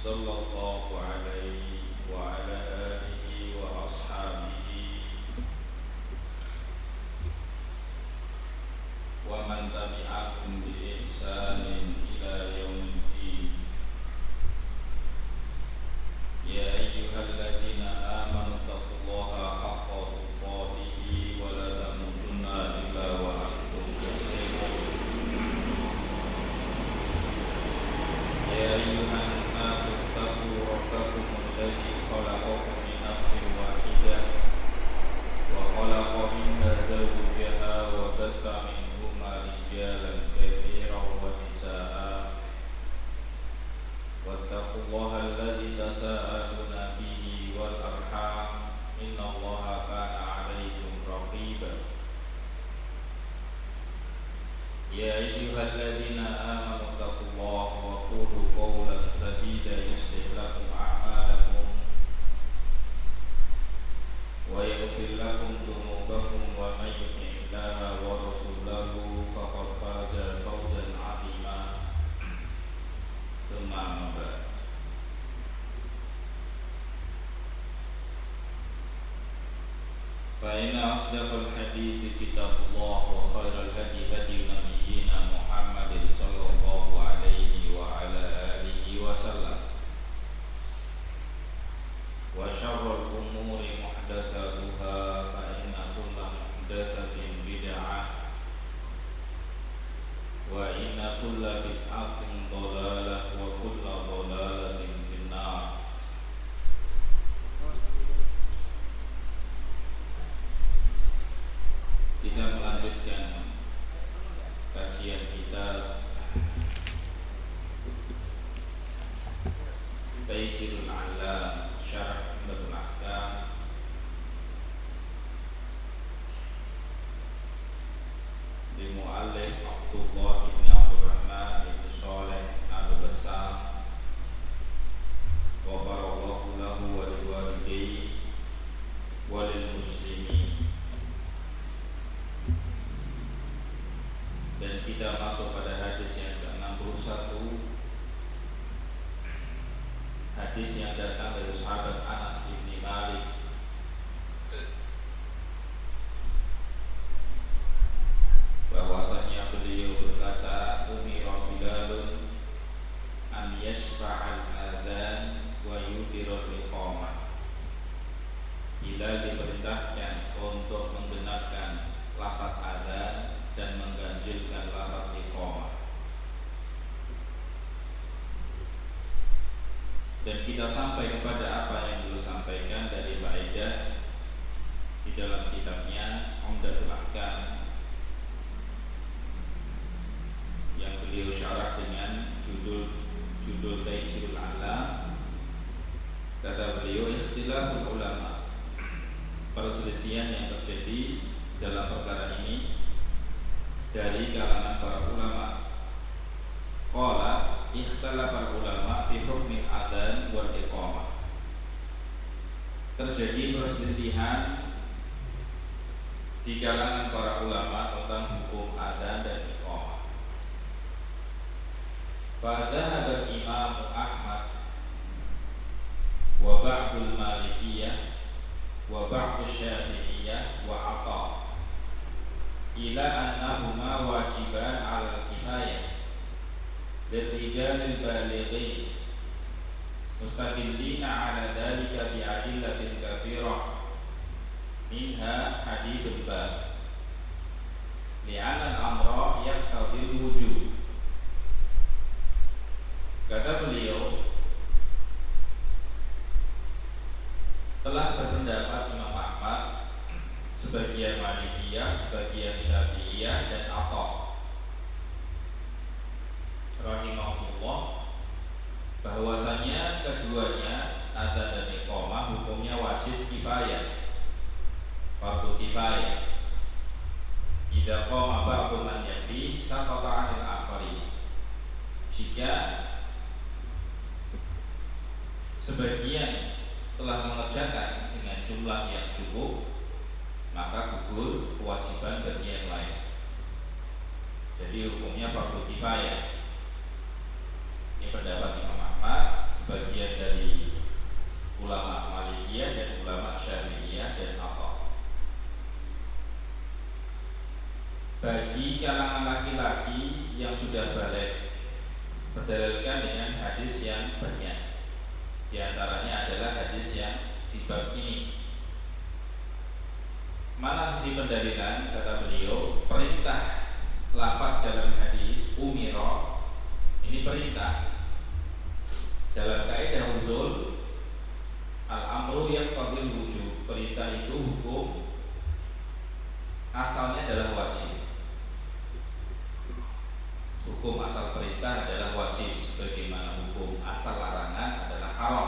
sallallahu alaihi wa ala alihi wa ashabihi wa man tabi'ahum bi ihsanin ila yaumiddin. Ya ayyuhalladzina amanu taqullaha haqqa tuqatih wa la tamutunna illa wa antum muslimun. Ya ayyuhan nasu taqu rabbakum alladzi khalaqakum min nafsin wahidah wa khalaqa minha zawjaha wa batha minhuma rijalan katsiran wa nisaa'a wattaqullaha alladzi tasaaluna bihi wal arham innallaha kana 'alaykum raqiba. Ya ayyuhalladzina amanu taqullaha wa qulu qawlan sadida yuslih lakum a'malakum wa yaghfir lakum dhunubakum wa may yuti'illaha wa rasulahu faqad faza fawzan 'azima. Tsumma amma ba'd. Fa inna asdaqal hadithi kitabullah wa khairal hadi hadi nabiyyina Muhammadin sallallahu alaihi wa ala alihi wa sallam wa syarrul umuri muhdatsatuha fa inna kulla muhdatsatin bid'ah wa inna kulla bid'atin dhalalah wa kulla dhalalatin finnar. Kita melanjutkan kajian kita Taysirul A'lam Syarah Umdatul Ahkam di muallif Abdullah bin Abdurrahman bin Shalih Al-Bassam ghafarallahu lahu wa liwalidayhi wa lil muslimin. Dan kita masuk pada hadis yang ke-61, hadis yang datang dari sahabat Anas bin Malik bahwasanya beliau berkata, umira Bilalun an yashfa'al adzan wa yudirul iqamah. Bilal diperintahkan untuk menggenapkan lafaz adzan dan mengganjilkan lafaz iqamah. Dan kita sampai kepada apa yang beliau sampaikan dari faedah di dalam kitabnya Umdatul Ahkam yang beliau syarah dengan judul Taysirul A'lam. Kata beliau, ikhtilaful ulama, perselisihan yang terjadi dalam perkara ini dari kalangan para ulama. Qala ikhtalafal ulama fi hukmi adzan wal iqamah. Terjadi perselisihan di kalangan para ulama tentang hukum adzan dan iqamah. Fadzahaba Imam Ahmad wa ba'dul Malikiyah wa ba'dul Syafi'iyah wa Atha ila annahuma wajiban 'ala al-kifayah lirrijalil balighin mustaqillina 'ala dhalika bi'adillatin katsirah minha hadithul bab li'anna al-amra yaqtadil wujub. Kata beliau, telah berpendapat Imam Ahmad, sebagian Malikiyah, sebagian Syafi'iyah dan Atha rahimahullah bahwasanya keduanya adzan dan iqamah hukumnya wajib kifayah, fardu kifayah. Idza qama ba'du man yakfi saqata 'anil akhari. Jika sebagian telah mengerjakan dengan jumlah yang cukup, maka gugur kewajiban bagi yang lain. Jadi hukumnya fardu kifayah. Ini pendapat Imam Ahmad, sebagian sudah balik, berdalilkan dengan hadis yang banyak. Di antaranya adalah hadis yang di bab ini. Mana sisi pendalilan? Kata beliau, perintah lafaz dalam hadis umiro ini perintah. Dalam kaidah usul, al-amru yaqtadil wujub. Perintah itu hukum asalnya adalah wajib. Hukum asal perintah adalah wajib, sebagaimana hukum asal larangan adalah haram.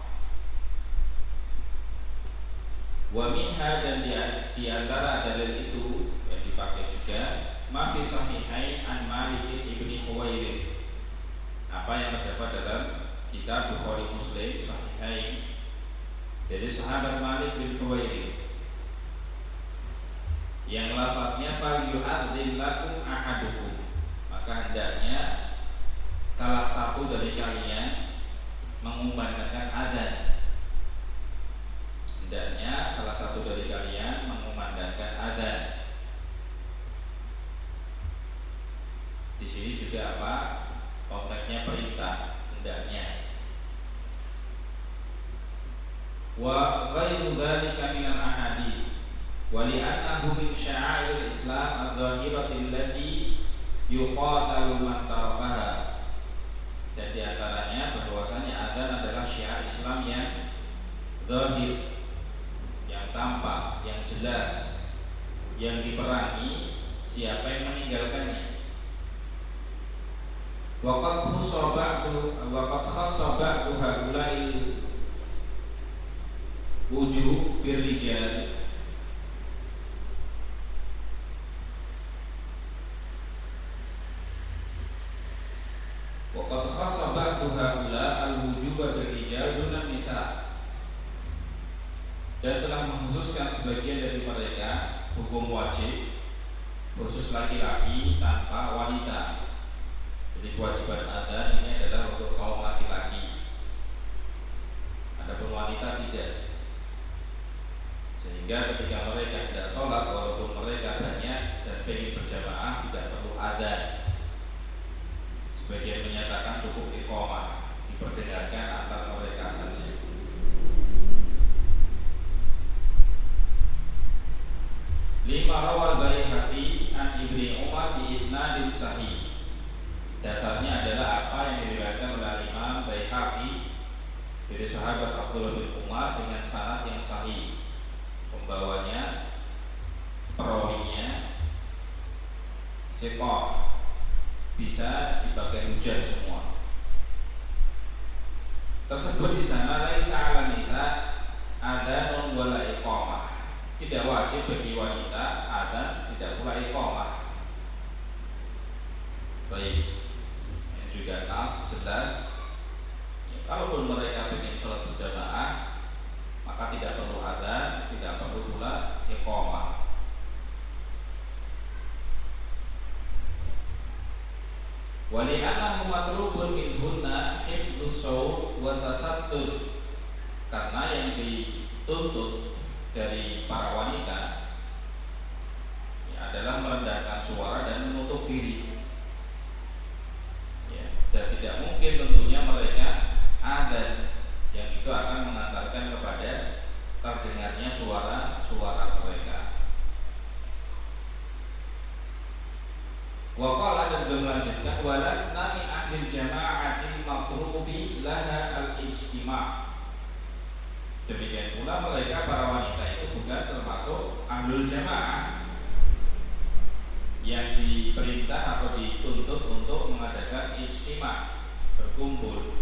Wa minha, dan di antara dalil itu yang dipakai juga ma fi sahihain an Malik ibni Huwairits, apa yang terdapat dalam kitab Bukhari Muslim Sahihain dari sahabat Malik bin Huwairits yang lafadznya fal yu'adzin lakum ahadukum, maka hendaknya salah satu dari kalian mengumandangkan adzan. Hendaknya salah satu dari kalian mengumandangkan adzan. Di sini juga apa? Konteksnya perintah, hendaknya. Wa ghairu dzalika minal ahadits wa li'annahu min sya'airil Islam adh-dhahirati allati yuqatalu man tarakaha. Dan di antaranya bahwasanya adzan adalah syiar Islam yang zahir, yang tampak, yang jelas, yang diperangi siapa yang meninggalkannya. Waqad khassa ba'du haula'il wujub birrijal. Waqad khassa ba'du haula'il wujub birrijal dunan nisa. Dan telah mengkhususkan sebagian dari mereka hukum wajib khusus laki-laki tanpa wanita. Jadi kewajiban adzan ini adalah untuk kaum laki-laki, adapun wanita tidak. Sehingga ketika mereka tidak sholat, walaupun mereka banyak dan ingin berjamaah, tidak perlu adzan. Sebagian menyatakan cukup iqamah, diperdengarkan antar mereka saja. Lima rawal Baihaqi an Ibni Umar bi isnadin sahih. Dasarnya adalah apa yang diriwayatkan oleh Imam Baihaqi dari sahabat Abdullah bin Umar dengan sanad yang sahih. Pembawanya, perawinya siqah, bisa dipakai hujah semua. Tersebut di sana laisa 'ala nisa adzanun wala iqamah. Tidak wajib bagi wanita adzan, tidak pula iqamah. Baik, ini juga nas jelas. Ya, kalaupun mereka ingin sholat berjamaah, maka tidak perlu adzan, tidak perlu pula iqamah. Wa li'annahu matlubun minhunna hifdzus shaum wa tasattur. Karena yang dituntut dari para wanita ya, adalah merendahkan suara dan menutup diri. Ya, dan tidak mungkin tentunya mereka adzan yang itu akan mengantarkan kepada terdengarnya suara mereka. Waqala, dan melanjutkan walasna min ahlil jama'atil matrubi laha al-ijtima'. Demikian pula mereka para wanita itu bukan termasuk ahlul jamaah yang diperintah atau dituntut untuk mengadakan ijtima', berkumpul.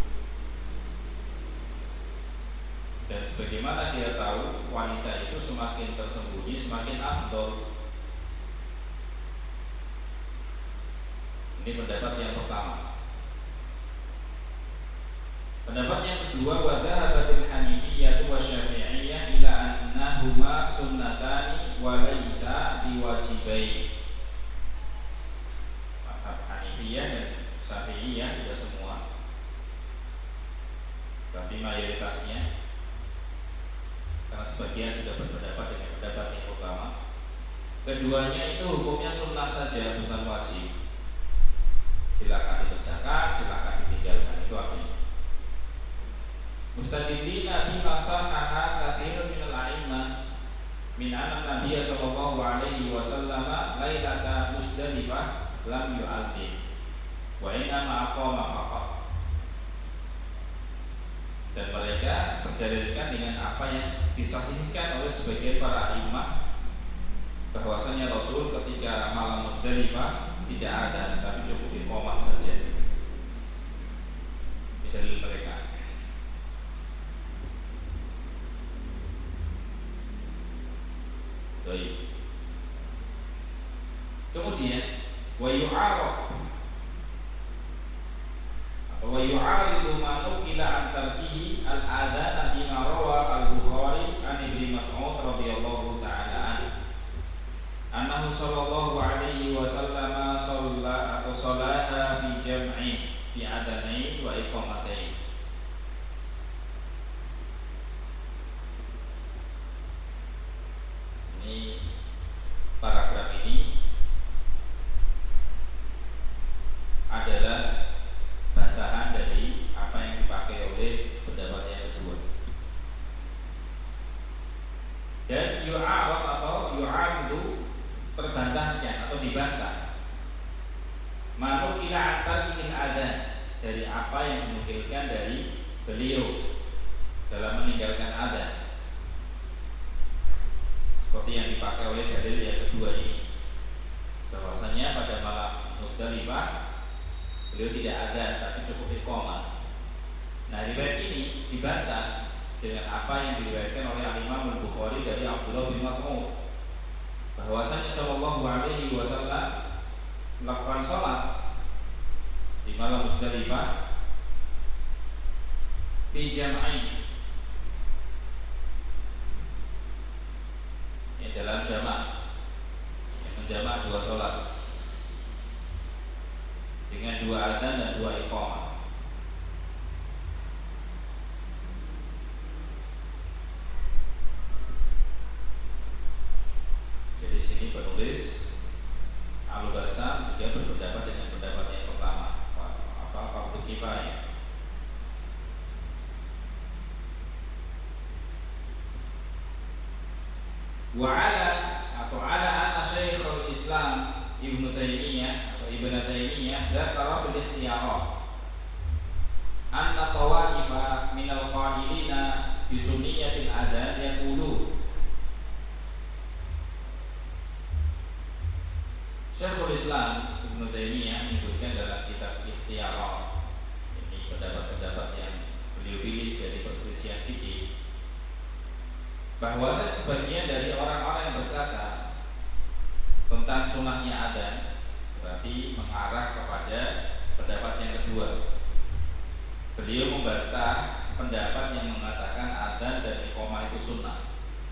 Dan sebagaimana dia tahu, wanita itu semakin tersembunyi semakin afdol. Ini pendapat yang pertama. Pendapat yang kedua, wa dhahabatil hanifiyyah wa syafi'iyyah ila annahuma sunnatani wa laisa biwajibain. Mazhab Hanifiyah dan Syafi'iyah tidak semua, tapi mayoritasnya, karena sebagian sudah berpendapat dengan pendapat yang pertama. Keduanya itu hukumnya sunnah saja, bukan wajib. silakan dikerjakan, silakan ditinggalkan, itu artinya. Mustadillina bima sahaha katsirun minal a'immah min anna Nabiy sallallahu alaihi wasallam lailata Musdalifah lam yu'adzim wa inna aqama faqat. Dan mereka berdalilkan dengan apa yang disahihkan oleh sebagian para imam bahwasanya Rasul ketika malam Musdalifah tidak ada, tapi cukup iqamah saja. Ini dalil mereka. Baik. Kemudian wa yu'aridu ma nuqila an tarkihi al-adzan bima rawa al-Bukhari an Ibnu Mas'ud radhiyallahu ta'ala anhu annahu sallallahu alaihi wasallam shalla fi jam'i fi adanain wa iqamatain. Ini paragraf ini adalah bantahan dari apa yang dipakai oleh pendapat yang kedua. Dan yu'arab atau yu'aridu perbantahnya atau dibantah manukila antarkihil adzan, dari apa yang dinukilkan dari beliau dalam meninggalkan adzan, seperti yang dipakai oleh dalil yang kedua ini, bahwasanya pada malam Musdalifah beliau tidak adzan tapi cukup iqamah. Nah, riwayat ini dibantah dengan apa yang diriwayatkan oleh Imam Al-Bukhari dari Abdullah bin Mas'ud, bahwasanya sallallahu alaihi wasallam melakukan salat di malam Musdalifah fi jam'ain, dalam jamak, menjamak dua salat dengan dua adzan dan dua iqamah. Jadi sini penulis Al-Bassam dia berpendapat dengan pendapat yang pertama, fardu kifayah. Wa ala anna Syekhul Islam Ibnu Taimiyah atau Ibnu Taimiyah dzakara fil ikhtiyarat anna tawaifa minal qailina bi sunniyatil adzan yaqulu. Syekhul Islam Ibnu Taimiyah menyebutkan dalam kitab Ikhtiyarat, ini pendapat-pendapat yang beliau pilih dari perselisihan fikih, bahwa sebagian dari orang-orang yang berkata tentang sunahnya adzan berarti mengarah kepada pendapat yang kedua. Beliau membantah pendapat yang mengatakan adzan dan iqamah itu sunnah.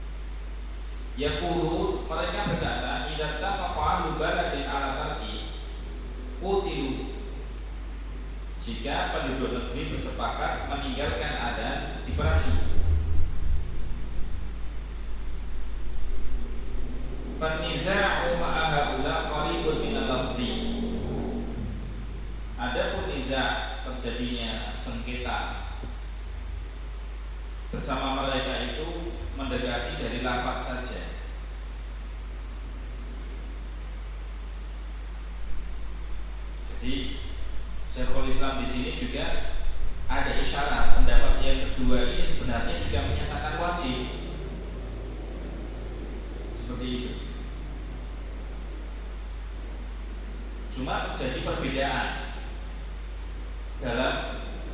Yaqulu, mereka berkata, idza tafaqa ahlu baladin ala tarki qutilu, jika penduduk negeri bersepakat meninggalkan adzan diperangi. Fan-niza'u ma'a haula qaribun min al-lafzi. Adapun niza', terjadinya sengketa bersama mereka itu mendekati dari lafaz saja. Jadi Syekhul Islam di sini juga ada isyarat pendapat yang kedua ini sebenarnya juga menyatakan wajib. Seperti itu. Cuma terjadi perbedaan dalam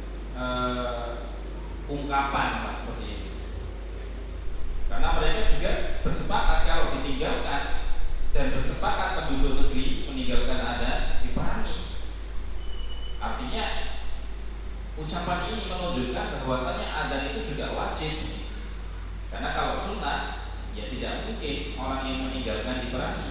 ungkapan seperti itu. Karena mereka juga bersepakat kalau ditinggalkan dan bersepakat penduduk negeri meninggalkan adzan diperangi. Artinya ucapan ini menunjukkan bahwasanya adzan itu juga wajib. Karena kalau sunnah ya tidak mungkin orang yang meninggalkan diperangi.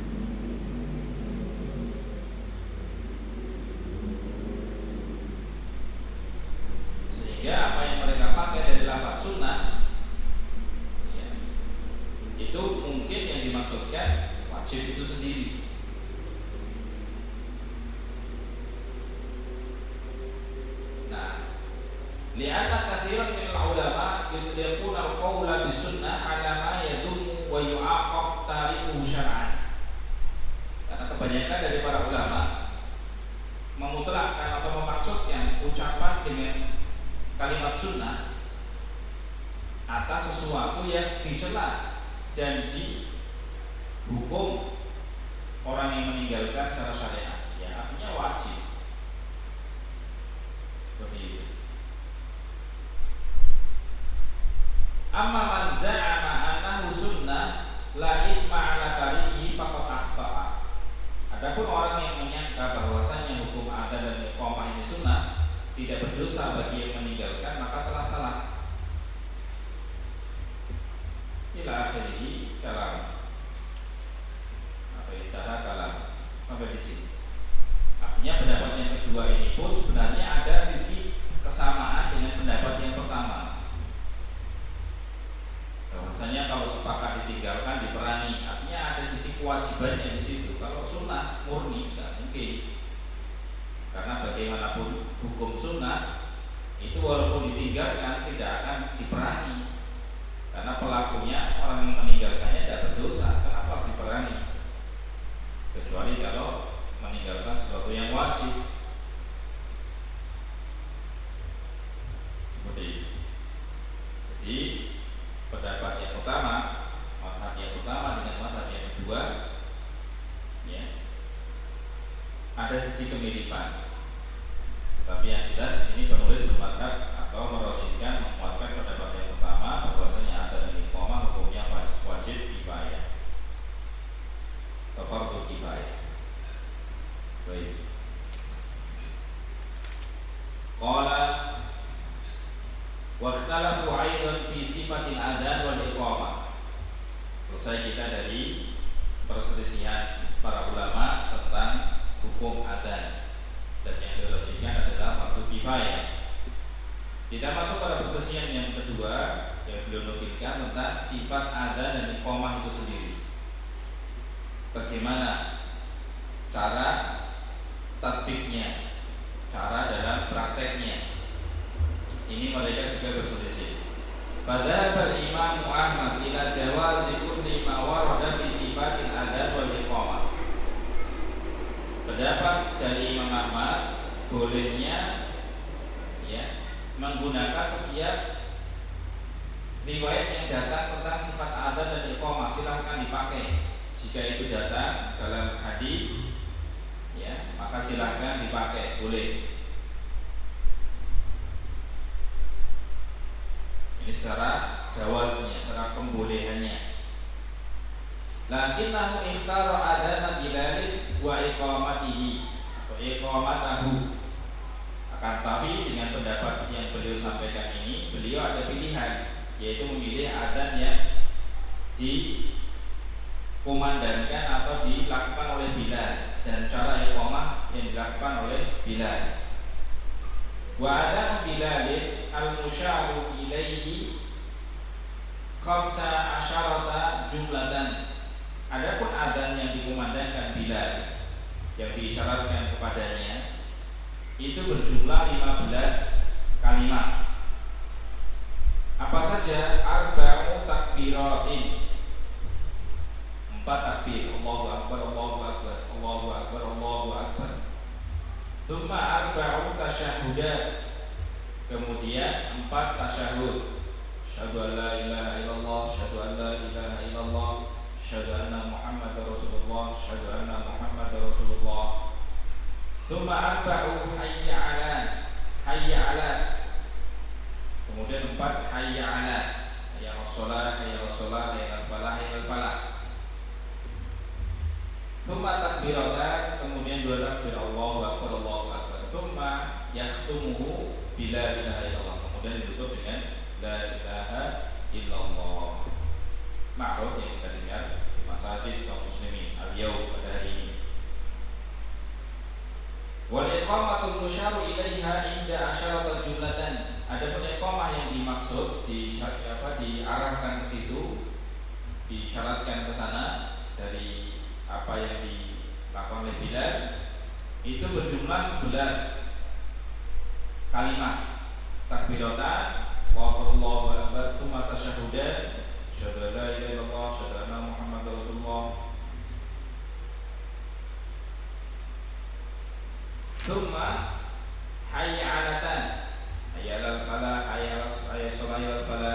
Sehingga apa yang mereka pakai dari lafaz sunnah ya, itu mungkin yang dimaksudkan wajib itu sendiri. Li'anna katsiran min ulama yutliquna al-qawla bisunnah 'ala ma yadhum wa yu'aqab tarikuhu syar'an. Karena kebanyakan dari para ulama memutlakkan atau memaksudkan ucapan dengan kalimat sunnah atas sesuatu yang dicela dan dihukum orang yang meninggalkan secara syariat, ya artinya wajib. Seperti itu. Amma man za'ama annahu sunnah la ithma 'ala tarikihi faqad akhta'a. Adapun orang yang menyangka bahwasanya hukum adzan dan iqamah ini sunnah, tidak berdosa bagi yang meninggalkan, maka telah salah. Ila akhirih kalam. Apa intaha kalam sampai di sini. Artinya pendapat yang kedua ini pun sebenarnya ada sisi kesamaan dengan pendapat yang pertama. Bahwasanya kalau sepakat ditinggalkan diperangi, artinya ada sisi kewajibannya di situ. Kalau sunnah murni tidak mungkin, karena bagaimanapun hukum sunnah itu walaupun ditinggalkan tidak akan diperangi, karena pelakunya orang yang meninggalkannya tidak berdosa. Kenapa diperangi? Kecuali kalau meninggalkan sesuatu yang wajib. Seperti itu. Jadi pendapat yang pertama, mazhab yang pertama dengan mazhab yang kedua, ya, ada sisi kemiripan. Tapi yang jelas di sini penulis bermadzhab atau merosihkan menguatkan pendapat yang pertama bahwasanya adzan dan iqamah hukumnya wajib kifayah, atau fardhu kifayah. Baik. Qala wa ikhtalafu aidan fi sifatil adzan wal iqamah. Selesai kita dari perselisihan para ulama tentang hukum adzan, dan yang dilogikkan adalah fardhu kifayah. Kita masuk pada perselisihan yang kedua yang beliau nukilkan tentang sifat adzan dan iqamah itu sendiri. Bagaimana cara tatbiknya, cara dalam prakteknya. Ini mereka juga berselisih. Pada Imam Ahmad ila jawazi kulli ma warada fi sifatil adzan wal iqamah. Pendapat dari Imam Ahmad bolehnya, ya, menggunakan setiap riwayat yang datang tentang sifat adzan dan iqamah, silahkan dipakai. Jika itu datang dalam hadis, ya, maka silahkan dipakai, boleh. Ini secara jawaznya, secara pembolehannya. Lakinnahu ikhtara adzana Bilal wa iqamatihi atau iqamatahu. Akan tapi dengan pendapat yang beliau sampaikan ini, beliau ada pilihan, yaitu memilih adzan yang dikumandangkan atau dilakukan oleh Bilal, dan cara iqamah yang dilakukan oleh Bilal. Wa adzan Bilal al-musyaru ilaihi khamsa asyarata jumlatan. Adapun adzan yang dikumandangkan Bilal, yang diisyaratkan kepadanya, itu berjumlah 15 kalimat. Apa saja? Arba'u takbiratin, 4 takbir. Allahu akbar, Allahu akbar, Allahu akbar, Allahu akbar. Tsumma arba'u tasyahhudat. Kemudian 4 tasyahud. Asyhadu an la ilaha illallah, asyhadu an la ilaha illallah, asyhadu anna Muhammadar Rasulullah, asyhadu anna Muhammadar Rasulullah. Tsumma arba'u hayya 'ala, hayya 'ala. Kemudian 4 hayya 'ala, hayya 'alas-shalah, hayya 'alas-shalah, hayya 'alal-falah, hayya 'alal-falah. Tsumma takbiratan, kemudian 2 takbir, Allahu akbar, Allahu akbar. Tsumma yakhtumuhu bila ilaha illallah, kemudian ditutup dengan la ilaha illallah. Ma'ruf yang kita dengar di masjid kaum muslimin al-yaum, pada hari ini. Wal iqamatul musyaru ilaiha inda asyarata jumlatan. Adapun iqamah yang dimaksud diarahkan ke situ, disyaratkan ke sana dari apa yang dilakukan oleh Bilal, itu berjumlah 11 kalimat. takbiratan, Allahu akbar, tsumma tasyahudan, asyhadu an la ilaha illallah, asyhadu anna Muhammadar Rasulullah. Tsumma hayya 'alatan, hayya 'alal falah, hayya 'alal falah.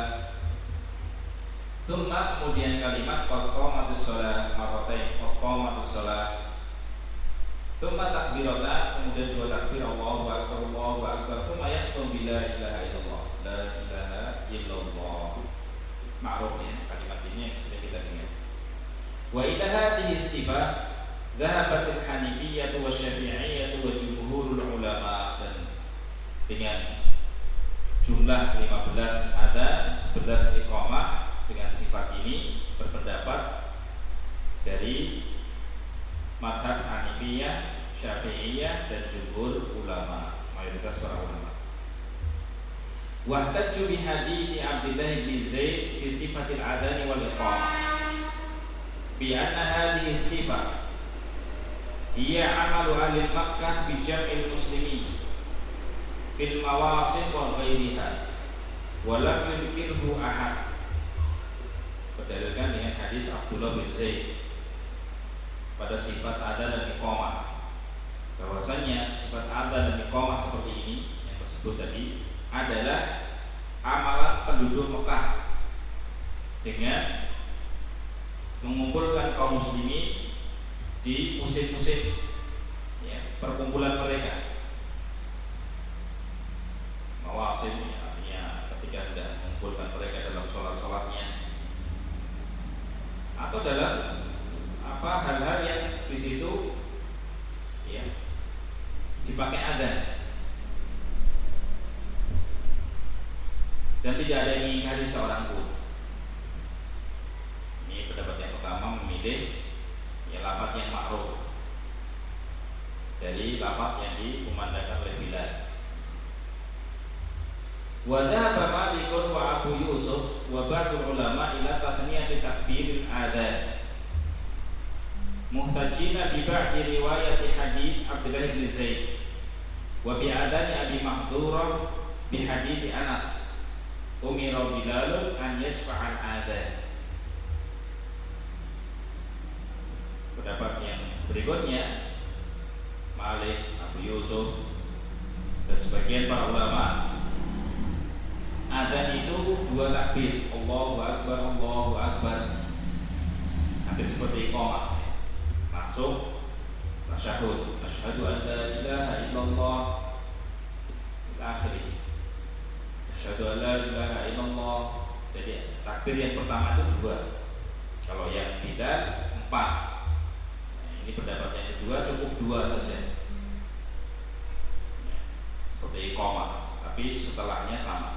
Tsumma kemudian kalimat qamatus shalah marratain, qamatus shalah. Tsumma takbiratan, kemudian dua takbir, Allahu akbar, Allahu akbar. Tsumma yakhtum bi la ilaha illallah, la ilaha illallah. Ma'ruf ya, kalimat ini yang sudah kita dengar. Wa ila hadhihi sifah dhahabat al-Hanifiyyah wa Syafi'iyyah wa jumhurul ulama. Dan dengan jumlah 15 adzan, 11 iqamah, dengan sifat ini berpendapat dari mazhab Hanifiyah, Syafi'iyah dan jumhur ulama, mayoritas para ulama. Wahtajju bi hadithi Abdullah bin Zaid fi sifatil adhan wal iqamah bi anna hadhihi sifah hiya amalu ahli Makkah bi jam'il muslimin fil mawasim wa ghairiha wa lam yunkirhu ahad. Berdalilkan dengan hadis Abdullah bin Zaid pada sifat adzan dan iqamah, bahwasanya sifat adzan dan iqamah seperti ini yang tersebut tadi adalah amalan penduduk Mekah dengan mengumpulkan kaum muslimin di musim-musim ya, perkumpulan mereka. Mawasim artinya ketika hendak mengumpulkan mereka dalam sholat-sholatnya atau dalam hal-hal yang di situ ya dipakai adzan, dan tidak ada yang mengingkari seorang pun. Ini pendapat yang pertama, memilih ya lafaz yang ma'ruf dari lafaz yang dikumandangkan oleh Bilal. Wa dhahaba Malikun wa Abu Yusuf wa ba'dul ulama ila tathniyati takbiril adzan muhtajina bi ba'di riwayati hadits Abdullah bin Zaid wa bi adani Abi Mahdhurah bi hadits Anas umira Bilal an yashfa'al adzan. Pendapat yang berikutnya Malik, Abu Yusuf dan sebagian para ulama, adzan itu dua takbir, Allahu akbar, Allahu akbar, hampir seperti iqamah. Langsung tasyahud, asyhadu an la ilaha illallah ila akhirih, asyhadu an la ilaha illallah. Jadi takbir yang pertama itu dua, kalau yang Bilal 4. Nah, ini pendapat yang kedua cukup 2 saja ya, seperti iqamah, tapi setelahnya sama.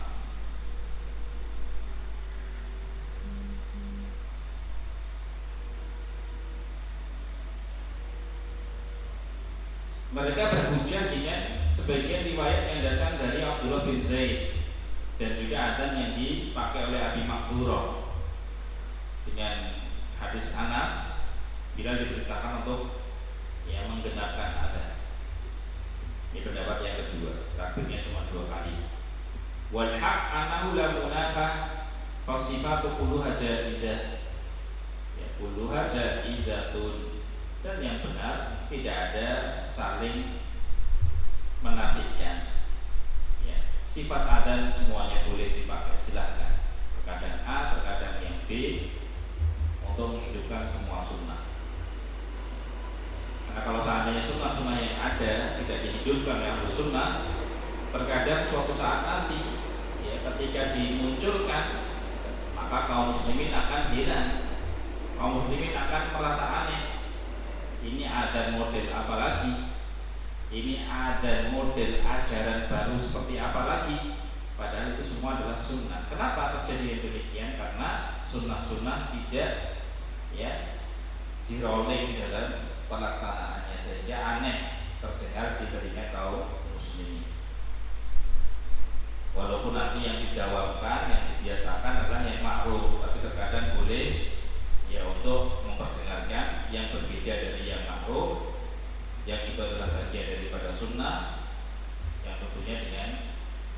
Mereka berhujjah dengan sebagian riwayat yang datang dari Abdullah bin Zaid dan juga adzan yang dipakai oleh Abi Mahdhurah dengan hadis Anas bila diberitakan untuk yang menggenapkan adzan. Ini pendapat yang kedua, takbirnya cuma 2 kali. Wal haq annahu la munafah fa sifatu kulluha jaizah. Ya, kulluha jaizatun. Dan yang benar tidak ada saling menafikan ya, sifat adzan semuanya boleh dipakai, silahkan. Terkadang A, terkadang yang B, untuk menghidupkan semua sunnah. Karena kalau seandainya sunnah-sunnah yang ada tidak dihidupkan oleh ahlu sunnah, terkadang suatu saat nanti ya, ketika dimunculkan, maka kaum muslimin akan heran, kaum muslimin akan merasa aneh. Ini adzan model apa lagi? Ini adzan model ajaran baru seperti apa lagi? Padahal itu semua adalah sunnah. Kenapa terjadi demikian? Karena sunnah-sunnah tidak ya di-rolling dalam pelaksanaannya, sehingga aneh terdengar di telinga kaum muslimin. Walaupun nanti yang didawamkan, yang dibiasakan adalah yang ma'ruf, tapi terkadang boleh ya untuk memperdengarkan yang berbeda dari yang ma'ruf, yang itu adalah bagian daripada sunnah, yang tentunya dengan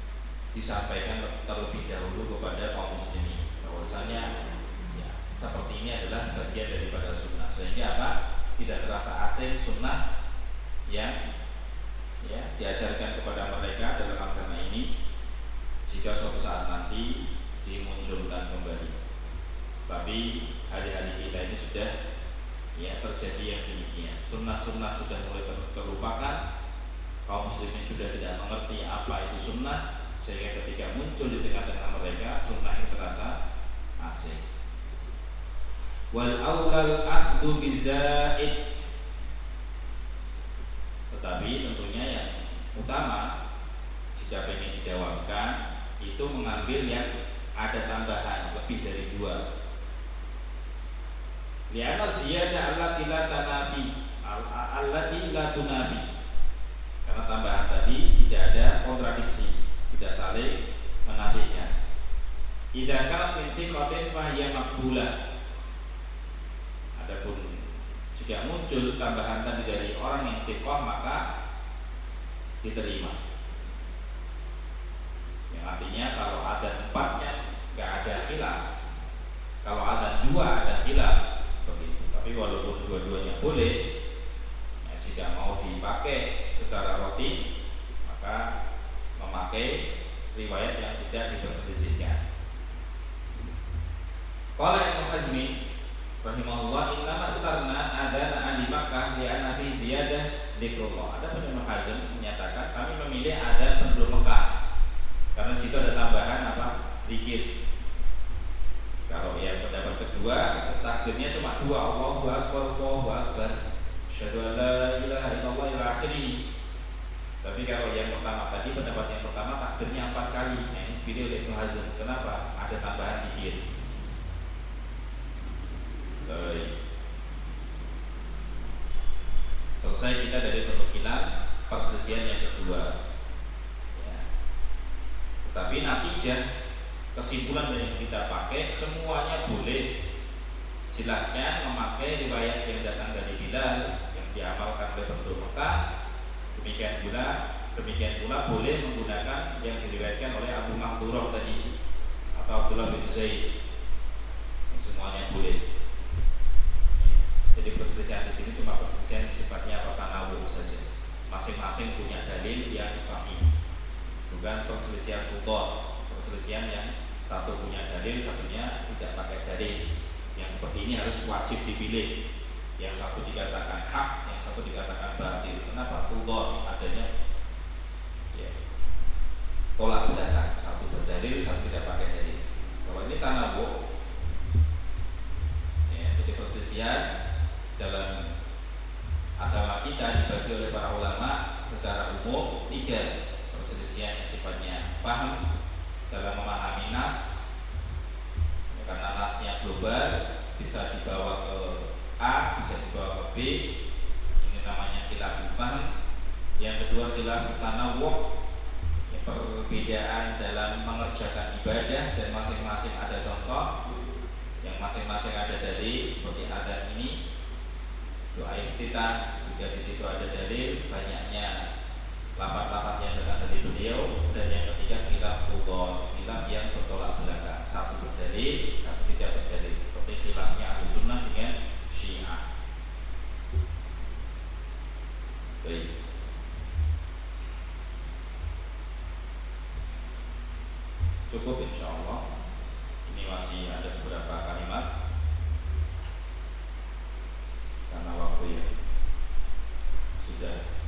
disampaikan terlebih dahulu kepada kaum muslimin bahwasanya ya, seperti ini adalah bagian daripada sunnah, sehingga apa? Tidak terasa asing sunnah yang ya diajarkan kepada mereka dalam agama ini jika suatu saat nanti dimunculkan kembali. Tapi hari-hari kita ini sudah ya terjadi yang demikian. Sunnah-sunnah sudah mulai terlupakan. Kaum muslimin sudah tidak mengerti apa itu sunnah, sehingga ketika muncul di tengah-tengah mereka sunnah ini terasa asing. Wal awlal akhdhu bizaid. Tetapi tentunya yang utama jika ingin didawamkan itu mengambil yang ada tambahan lebih dari 2. Li'anna ziyadah allati la tanafi allati la tunafi. Karena tambahan tadi tidak ada kontradiksi, tidak saling menafikan. Idza kanat min thiqatin fa hiya maqbulah. Adapun jika muncul tambahan tadi dari orang yang thiqah maka diterima. Yang artinya kalau adzan 4-nya enggak ada khilaf. Kalau adzan 2 ada khilaf begitu. Tapi walaupun dua-duanya boleh, ya, jika mau dipakai secara rutin maka memakai riwayat yang tidak diperselisihkan. Qala Ibnu Hazmi rahimahullah, inna mastarna adzan ahli Makkah li'anna fi ziyadah dzikrullah. Ada Ibnu Hazm menyatakan kami memilih adzan penduduk Mekah karena situ ada tambahan apa? Zikir. Kalau yang pendapat kedua, takbirnya cuma 2, Allahu Akbar, Allahu Akbar, asyhadu an la ilaha illallah ila akhirih. Tapi kalau yang pertama tadi, pendapat yang pertama takbirnya 4 kali. Nah, ini pilih oleh Ibnu Hazm. Kenapa? Ada tambahan zikir. Selesai kita dari penukilan perselisihan yang kedua ya. Tetapi natijah kesimpulan dari yang kita pakai semuanya boleh. Silahkan memakai riwayat yang datang dari Bilal yang diamalkan oleh penduduk Mekah. Demikian pula boleh menggunakan yang diriwayatkan oleh Abu Mahdurah tadi atau Abdullah bin Zaid. Semuanya boleh. Jadi perselisihan di sini cuma perselisihan sifatnya tanawwu saja. Masing-masing punya dalil yang sahih. Bukan perselisihan mutlak. Perselisihan yang satu punya dalil, satunya tidak pakai dalil. Yang seperti ini harus wajib dipilih. Yang satu dikatakan hak, yang satu dikatakan batil. Kenapa? Mutlak adanya ya, tolak belakang. Satu berdalil, satu tidak pakai dalil. Kalau ini tanawwu ya, jadi perselisihan dalam agama kita dibagi oleh para ulama secara umum 3. Perselisihan yang sifatnya faham dalam memahami nas ya, karena nasnya global, bisa dibawa ke A, bisa dibawa ke B, ini namanya khilaful fahm. Yang kedua khilaful tanawwu ya, perbedaan dalam mengerjakan ibadah dan masing-masing ada contoh, yang masing-masing ada dalil. Seperti adzan ini, doa iftitah juga di situ ada dalil, banyaknya lafaz-lafaz yang datang dari beliau. Dan yang ketiga khilaf fuqah, khilaf yang bertolak belakang, satu berdalil, satu tidak berdalil, seperti khilafnya Ahlus Sunnah dengan Syiah. Baik. Cukup insyaallah. Ini masih ada beberapa kalimat karena waktu yang sudah